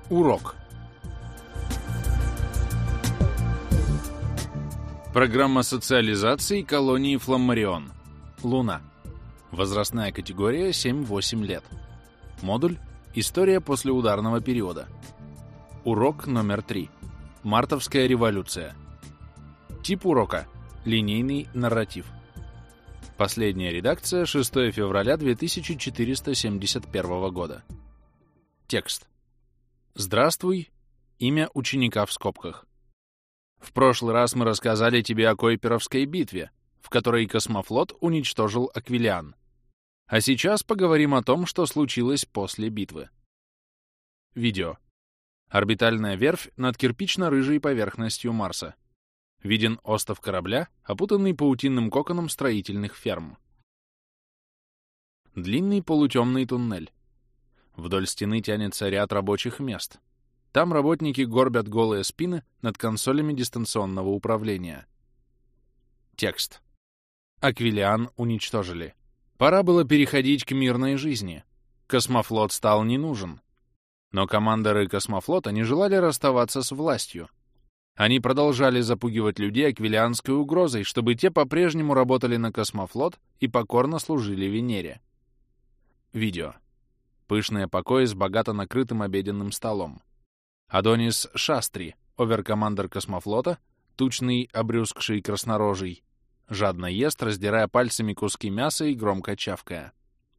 Урок. Программа социализации колонии Фламмарион. Луна. Возрастная категория 7-8 лет. Модуль «История послеударного периода». Урок номер 3. Мартовская революция. Тип урока. Линейный нарратив. Последняя редакция, 6 февраля 2471 года. Текст. Здравствуй. Имя ученика в скобках. В прошлый раз мы рассказали тебе о Койперовской битве, в которой космофлот уничтожил Аквилиан. А сейчас поговорим о том, что случилось после битвы. Видео. Орбитальная верфь над кирпично-рыжей поверхностью Марса. Виден остов корабля, опутанный паутинным коконом строительных ферм. Длинный полутемный туннель. Вдоль стены тянется ряд рабочих мест. Там работники горбят голые спины над консолями дистанционного управления. Текст. Аквилиан уничтожили. Пора было переходить к мирной жизни. Космофлот стал не нужен. Но командоры космофлота не желали расставаться с властью. Они продолжали запугивать людей аквилианской угрозой, чтобы те по-прежнему работали на космофлот и покорно служили Венере. Видео. Пышные покои с богато накрытым обеденным столом. Адонис Шастри, оверкомандер космофлота, тучный, обрюзгший краснорожий, жадно ест, раздирая пальцами куски мяса и громко чавкая.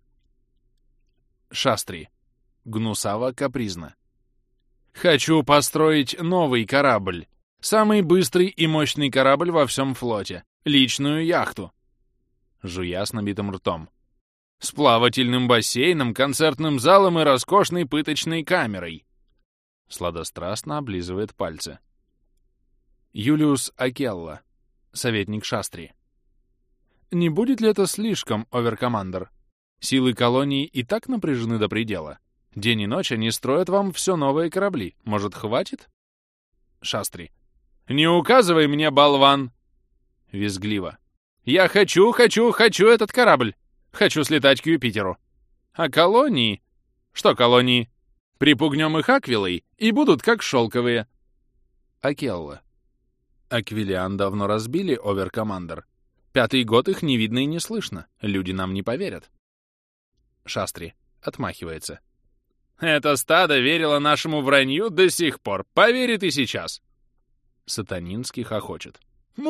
Шастри. Гнусаво, капризно. «Хочу построить новый корабль. Самый быстрый и мощный корабль во всем флоте. Личную яхту». Жуя с набитым ртом. «С плавательным бассейном, концертным залом и роскошной пыточной камерой». Сладострастно облизывает пальцы. Юлиус Акелла, советник Шастри. «Не будет ли это слишком, оверкомандер? Силы колонии и так напряжены до предела. День и ночь они строят вам все новые корабли. Может, хватит?» Шастри. «Не указывай мне, болван!» Визгливо. «Я хочу этот корабль! Хочу слетать к Юпитеру! А колонии? Что колонии? Припугнем их аквилой, и будут как шелковые!» Акелла. «Аквилиан давно разбили, оверкомандер. 5-й год их не видно и не слышно. Люди нам не поверят». Шастри. Отмахивается. «Это стадо верило нашему вранью до сих пор. Поверит и сейчас!» Сатанинский хохочет.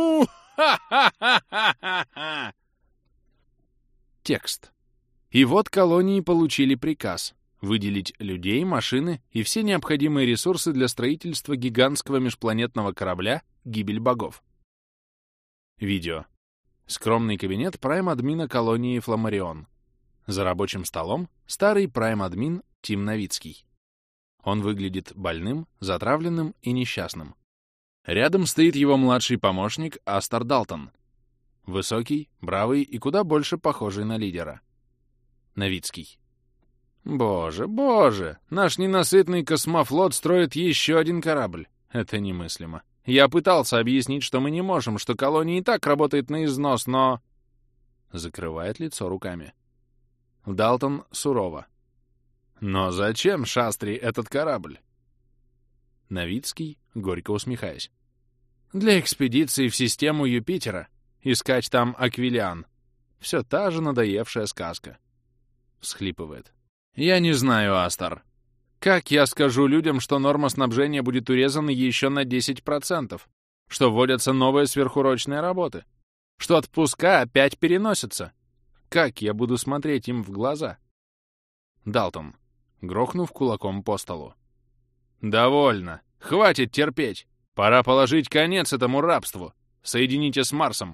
Му-ха-ха-ха-ха-ха! Текст. И вот колонии получили приказ выделить людей, машины и все необходимые ресурсы для строительства гигантского межпланетного корабля «Гибель богов». Видео. Скромный кабинет прайм-админа колонии Фламмарион. За рабочим столом старый прайм-админ Тим Новицкий. Он выглядит больным, затравленным и несчастным. Рядом стоит его младший помощник Астер Далтон. Высокий, бравый и куда больше похожий на лидера. Новицкий. «Боже, боже! Наш ненасытный космофлот строит еще один корабль. Это немыслимо. Я пытался объяснить, что мы не можем, что колония и так работает на износ, но...» Закрывает лицо руками. Далтон сурово. «Но зачем, Шастри, этот корабль?» Новицкий, горько усмехаясь. «Для экспедиции в систему Юпитера. Искать там Аквилиан. Все та же надоевшая сказка». Всхлипывает. «Я не знаю, Астер. Как я скажу людям, что норма снабжения будет урезана еще на 10%, что вводятся новые сверхурочные работы, что отпуска опять переносятся? Как я буду смотреть им в глаза?» Далтон, грохнув кулаком по столу. «Довольно. Хватит терпеть. Пора положить конец этому рабству. Соедините с Марсом».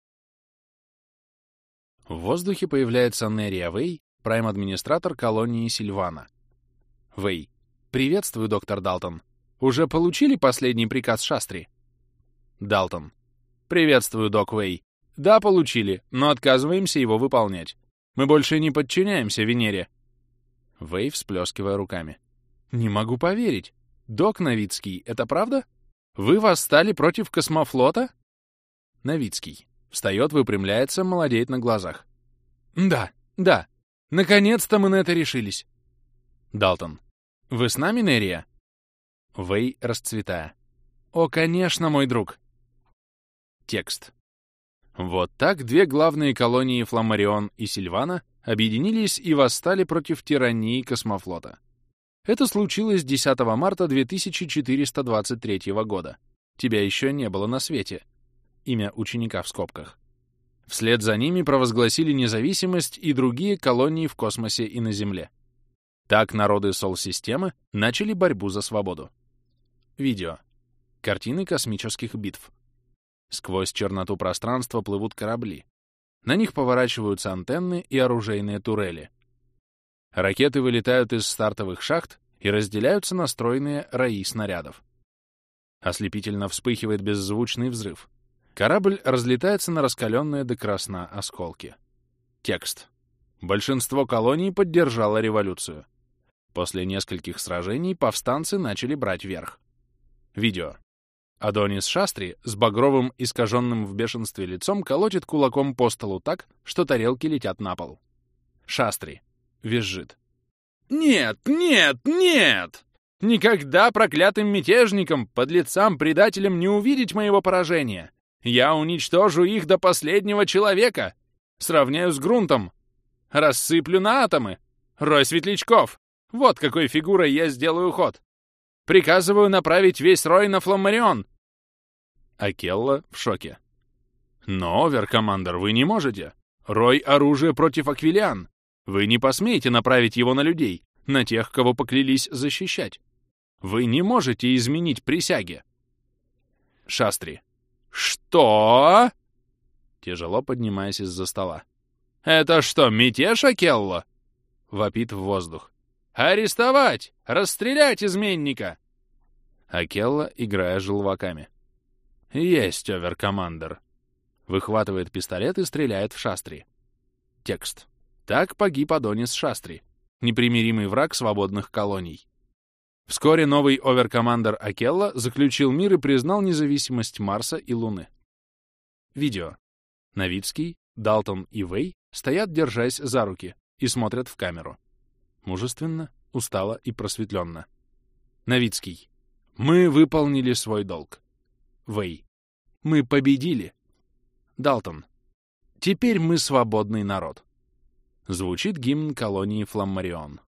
В воздухе появляется Нерия Вэй, прайм-администратор колонии Сильвана. Вэй. «Приветствую, доктор Далтон. Уже получили последний приказ Шастри?» Далтон. «Приветствую, док Вэй. Да, получили, но отказываемся его выполнять. Мы больше не подчиняемся Венере». Вэй, всплескивая руками. «Не могу поверить. Док Новицкий, это правда? Вы восстали против космофлота?» Новицкий. Встает, выпрямляется, молодеет на глазах. «Да, да. Наконец-то мы на это решились». Далтон. «Вы с нами, Нерия?» Вэй, расцветая. «О, конечно, мой друг!» Текст. Вот так две главные колонии Фламарион и Сильвана объединились и восстали против тирании космофлота. Это случилось 10 марта 2423 года. Тебя еще не было на свете. Имя ученика в скобках. Вслед за ними провозгласили независимость и другие колонии в космосе и на Земле. Так народы Сол-системы начали борьбу за свободу. Видео. Картины космических битв. Сквозь черноту пространства плывут корабли. На них поворачиваются антенны и оружейные турели. Ракеты вылетают из стартовых шахт и разделяются на стройные раи снарядов. Ослепительно вспыхивает беззвучный взрыв. Корабль разлетается на раскаленные до красна осколки. Текст. Большинство колоний поддержало революцию. После нескольких сражений повстанцы начали брать верх. Видео. Адонис Шастри с багровым, искаженным в бешенстве лицом колотит кулаком по столу так, что тарелки летят на пол. Шастри. Визжит. «Нет, нет, нет! Никогда проклятым мятежникам, подлецам, предателям не увидеть моего поражения! Я уничтожу их до последнего человека! Сравняю с грунтом! Рассыплю на атомы! Рой светлячков! Вот какой фигурой я сделаю ход! Приказываю направить весь рой на Фламарион!» Акелла в шоке. «Но, оверкомандер, вы не можете! Рой — оружие против Аквилиан! Вы не посмеете направить его на людей, на тех, кого поклялись защищать! Вы не можете изменить присяги!» Шастри. «Что?» Тяжело поднимаясь из-за стола. «Это что, мятеж, Акелла?» Вопит в воздух. «Арестовать! Расстрелять изменника!» Акелла, играя желваками. «Есть, оверкомандер!» Выхватывает пистолет и стреляет в Шастри. Текст. Так погиб Адонис Шастри, непримиримый враг свободных колоний. Вскоре новый оверкомандер Акелла заключил мир и признал независимость Марса и Луны. Видео. Новицкий, Далтон и Вэй стоят, держась за руки, и смотрят в камеру. Мужественно, устало и просветленно. Новицкий. Мы выполнили свой долг. Вэй. Мы победили. Далтон. Теперь мы свободный народ. Звучит гимн колонии Фламарион.